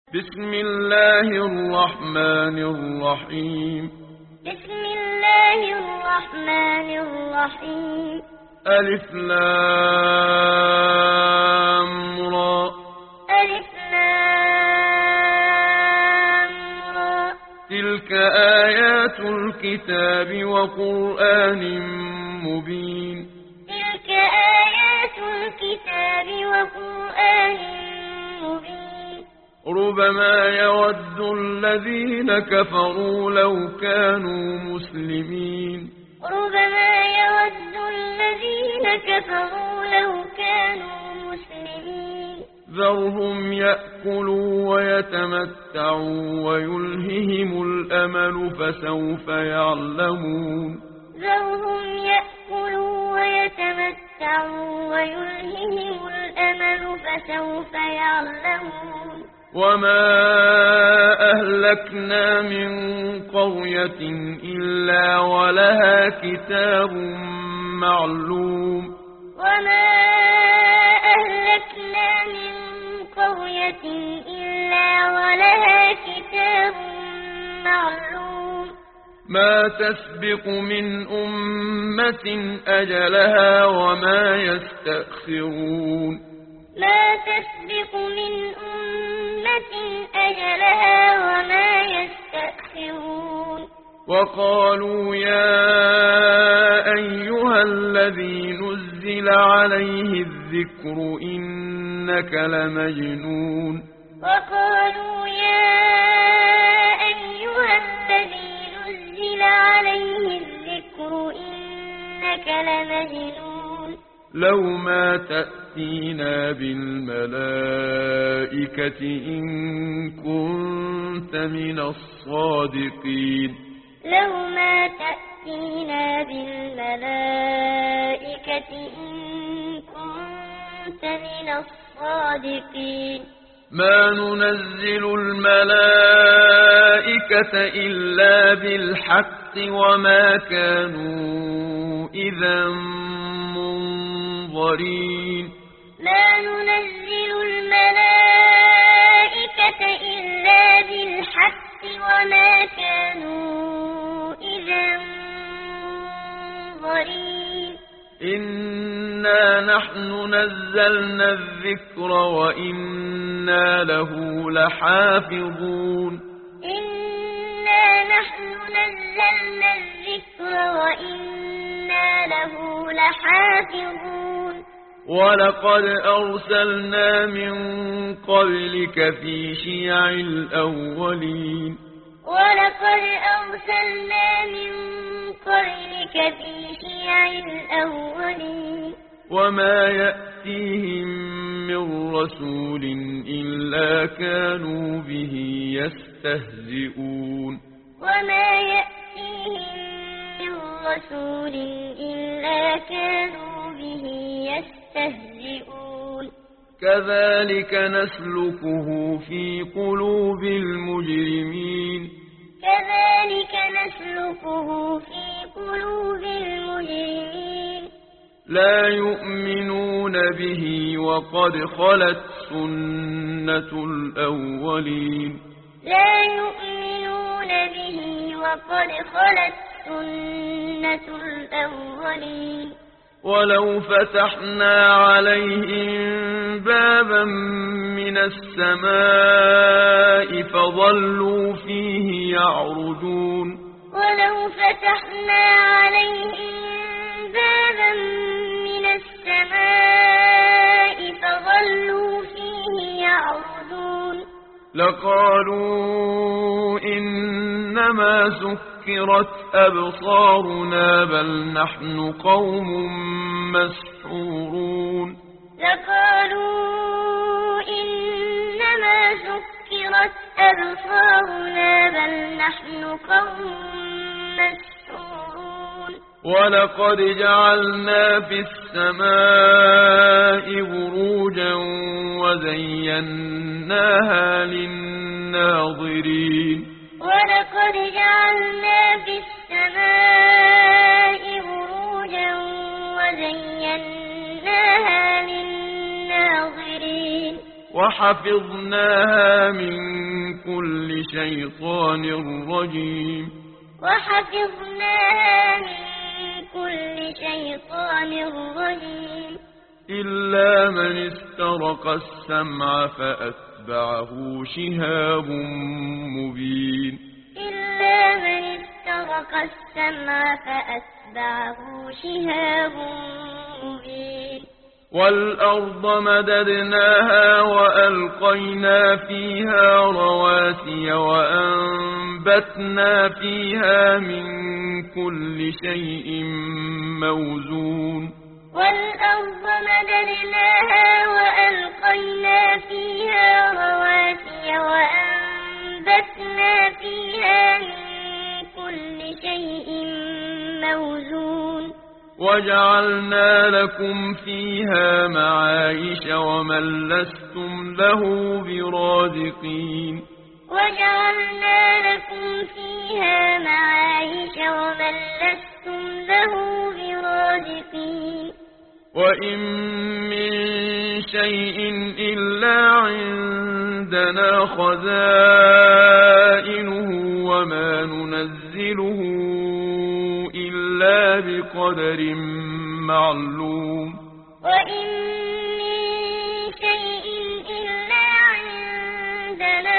بسم الله الرحمن الرحيم. بسم الله الرحمن الرحيم. ألف لام را. ألف لام را. تلك آيات الكتاب وقرآن مبين. تلك آيات الكتاب وقرآن مبين. ربما يود الذين كفروا لو كانوا مسلمين. ربما يود الذين كفروا لو كانوا مسلمين. ذرهم يأكلوا ويتمتعوا ويلههم الأمل فسوف يعلمون. ذرهم يأكلوا ويتمتعوا ويلههم الأمل فسوف يعلمون. وما أهلكنا من قرية إلا ولها كتاب معلوم. وما أهلكنا من قرية إلا ولها كتاب معلوم. ما تسبق من أمة أجلها وما يستأخرون. ما تسبق من أمة أجلها وما يستأخرون. وقالوا يا أيها الذي نزل عليه الذكر إنك لمجنون. وقالوا يا أيها الذي نزل عليه الذكر إنك لمجنون. لو ما تأتينا بالملائكة إن كنت من الصادقين. لو ما تأتينا بالملائكة إن كنت من الصادقين. ما ننزل الملائكة إلا بالحق وما كانوا إذا منظرين. ما ننزل الملائكة إلا بالحق وما كانوا إذا منظرين. إنا نحن نزلنا الذكر وإنا له لحافظون. إنا نحن نزلنا الذكر وإنا له لحافظون. ولقد أرسلنا من قبلك في شيع الأولين. ولقد أرسلنا من قبلك في شيع الأولين. وما يأتيهم من رسول إلا كانوا به يستهزئون. وما يأتيهم من رسول إلا كانوا به يستهزئون. كذلك نسلكه في قلوب المجرمين. كذلك نسلكه في قلوب المجرمين. لا يؤمنون به وقد خلت سنة الأولين. لا يؤمنون به وقد خلت سنة الأولين. ولو فتحنا عليهم بابا من السماء فظلوا فيه يعرجون. ولو فتحنا عليهم بابا من السماء فظلوا فيه يعرجون. لقالوا إنما سكرت أبصارنا بل نحن قوم مسحورون. لقالوا إنما سكرت أبصارنا بل نحن قوم مسحورون. ولقد جعلنا في السماء بروجا وزيناها للناظرين. ولقد جعلنا في السماء بروجا وزيناها للناظرين. وحفظناها من كل شيطان رجيم وحفظناها من كل شيطان رجيم إلا من استرق السمع فأتبعه شهاب مبين إلا من استرق السمع فأتبعه شهاب مبين والأرض مددناها وألقينا فيها رواسي وأنبتنا فيها من كل شيء موزون والأرض مددناها وألقينا فيها رواسي وأنبتنا فيها من كل شيء موزون وجعلنا لكم فيها معايش ومن لستم له برازقين وجعلنا لكم فيها معايش ومن لستم له برازقين وإن من شيء إلا عندنا خزائنه وما ننزله إلا بقدر معلوم وإن من شيء إلا عندنا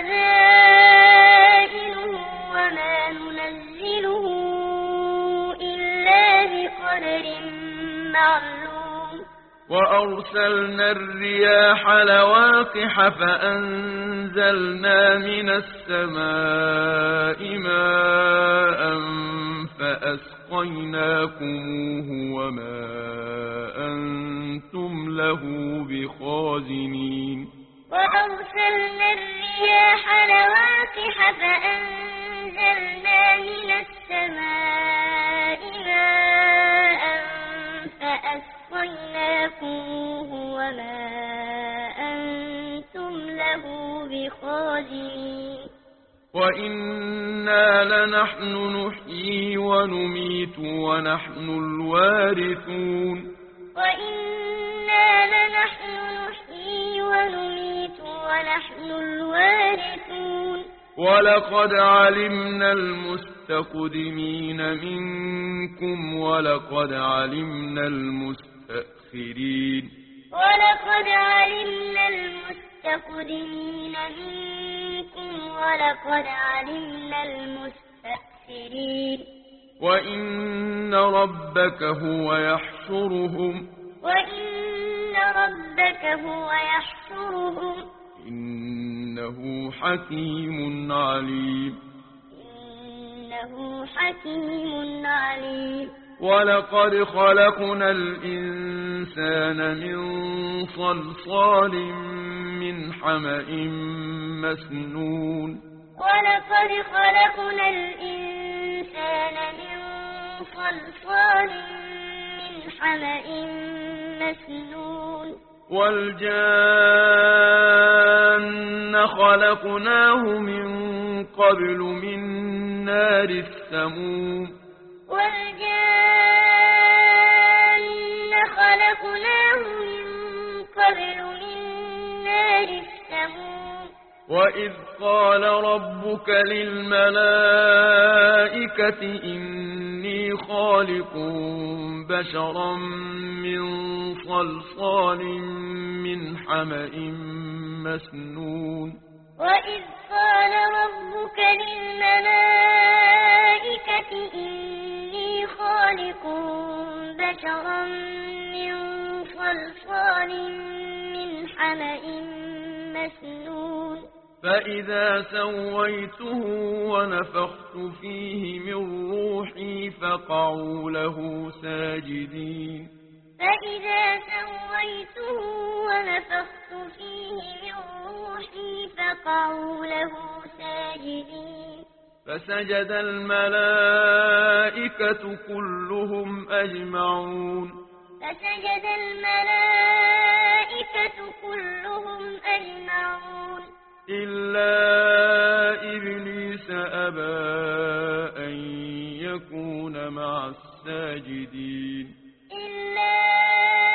خزائنه وما ننزله إلا بقدر معلوم وأرسلنا الرياح لواقح فأنزلنا من السماء ماء فأسقيناكموه وما أنتم له بخازنين وأرسلنا الرياح لواقح فأنزلنا من السماء ماء فأسقيناكموه وما أنتم له بخازنين وإنا لنحن نحيي ونميت ونحن الوارثون وإنا لنحن نحيي ونميت ونحن الوارثون ولقد علمنا المستقدمين منكم ولقد علمنا المستأخرين ولقد علمنا المستقدمين منكم ولقد علمنا المستأخرين وإن ربك هو يحشرهم وإن ربك هو يحشرهم إنه حكيم عليم إنه حكيم عليم ولقد خلقنا الإنسان من صلصال من حمأ مسنون ولقد خلقنا الإنسان من صلصال من حمأ مسنون والجان خلقناه من قبل من نار السموم والجان خلقناه من قبل من نار السموم وإذ قال ربك للملائكة إني خالق بشرا من صلصال من حمأ مسنون وإذ قال ربك للملائكة إني خالق بشرا من صلصال من حمأ مسنون فإذا سويته ونفخت فيه من روحي فقعوا له ساجدين فإذا سويته ونفخت فيه من روحي فقعوا له ساجدين فسجد الملائكة كلهم أجمعون فسجد الملائكة كلهم أجمعون إلا إبليس أبى أن يكون مع الساجدين إلا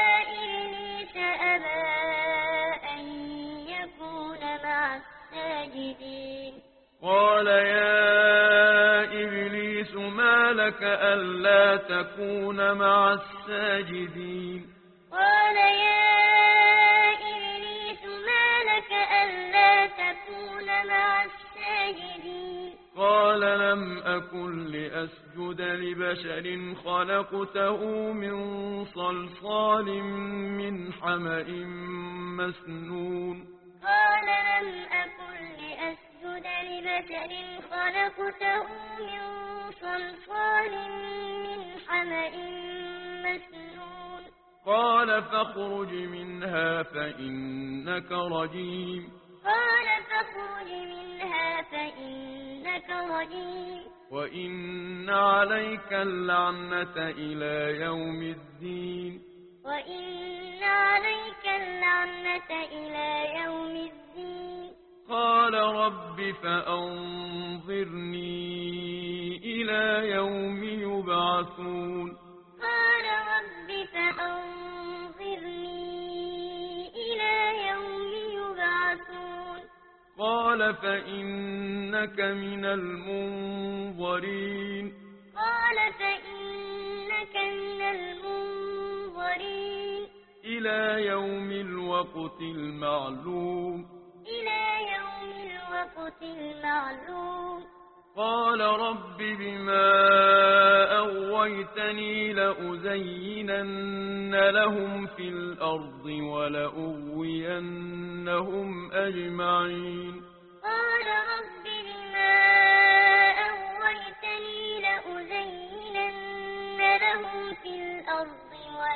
إبليس أبى أن يكون مع الساجدين ساجدين قال يا إبليس ما لك ألا تكون مع الساجدين قال يا إبليس ما لك ألا تكون مع الساجدين قال لم أكن لأسجد لبشر خلقته من صلصال من حمأ مسنون قال لم أكن لأسجد لبشر خلقته من صلصال من حمأ مسنون قال فاخرج منها فإنك رجيم قال فاخرج منها فإنك رجيم وإن عليك اللعنة إلى يوم الدين وإن عليك اللعنة إلى يوم الدين قال رب فأنظرني إلى يوم يبعثون قال رب فأنظرني إلى يوم يبعثون قال فإنك من المنظرين قال فإنك من المنظرين إلى يوم الوقت المعلوم إلى يوم الوقت المعلوم قال رب بما أغويتني لأزينن لهم في الأرض ولأغوينهم أجمعين قال رب بما أغويتني لأزينن لهم في الأرض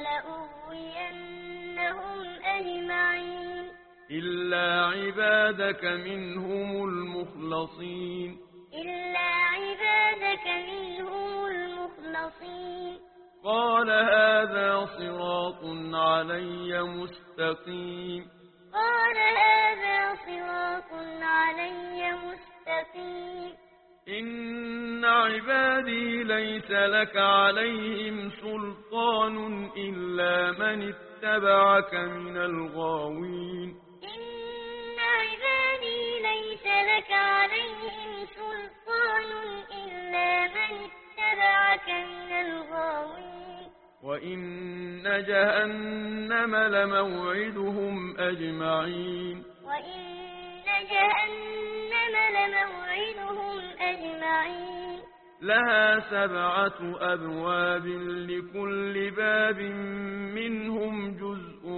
ولأغوينهم أجمعين إلا عبادك منهم المخلصين إلا عبادك منهم المخلصين قال هذا صراط علي مستقيم قال هذا صراط علي مستقيم إن عبادي ليس لك عليهم سلطان إلا من اتبعك من الغاوين إن عبادي ليس لك عليهم سلطان إلا من اتبعك من الغاوين وإن جهنم لموعدهم أجمعين وإن جهنم لموعدهم أجمعين لها 7 أبواب لكل باب منهم جزء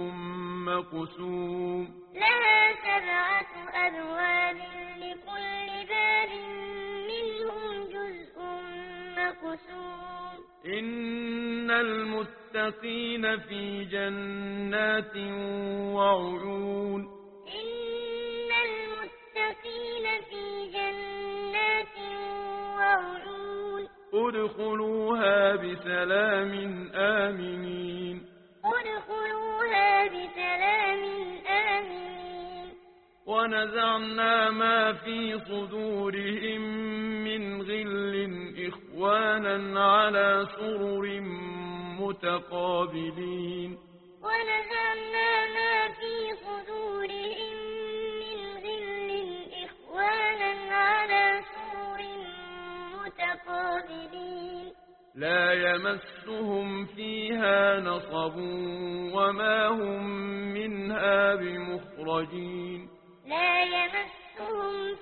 مقسوم لها 7 أبواب لكل باب منهم جزء مقسوم إن المتقين في جنات وعيون إن المتقين في جنات وعيون ادخلوها بسلام آمنين ادخلوها بسلام آمنين ونزعنا ما في صدورهم من غل إخوانا على سرر متقابلين ونزعنا ما في صدورهم من غل إخوانا على سرر متقابلين لا يمسهم فيها نصب وما هم منها بمخرجين لا يمسهم